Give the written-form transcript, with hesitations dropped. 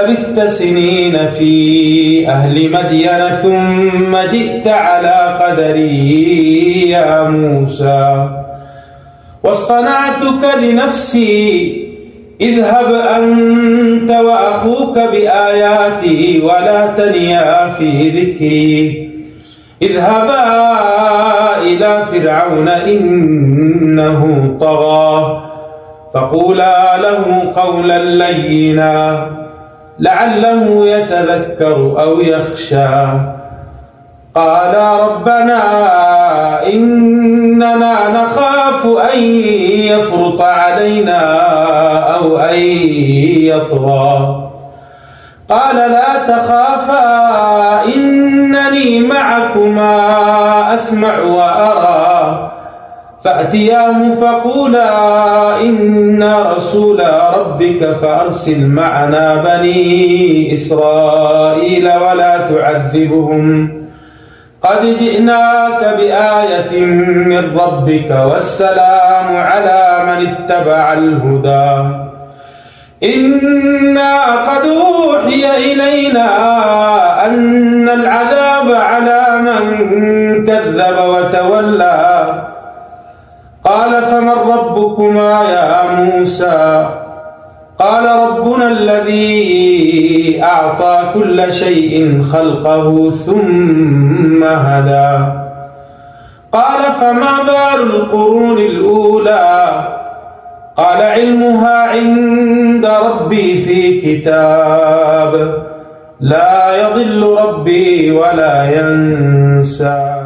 لبثت سنين في أهل مدين ثم جئت على قدري يا موسى واصطنعتك لنفسي اذهب أنت وأخوك بآياتي ولا تنيا في ذكري اذهبا إلى فرعون إنه طغى فقولا له قولا لينا لعله يتذكر أو يخشى قالا ربنا إننا نخاف أن يفرط علينا أو أن يطغى قال لا تخافا إنني معكما أسمع وأرى فأتياه فقولا إنا رسولا ربك فأرسل معنا بني إسرائيل ولا تعذبهم قد جئناك بآية من ربك والسلام على من اتبع الهدى إنا قد أوحي إلينا أن العذاب على من كذب وتولى قال فمن ربكما يا موسى قال ربنا الذي أعطى كل شيء خلقه ثم هدى قال فما بال القرون الأولى قال علمها عند ربي في كتاب لا يضل ربي ولا ينسى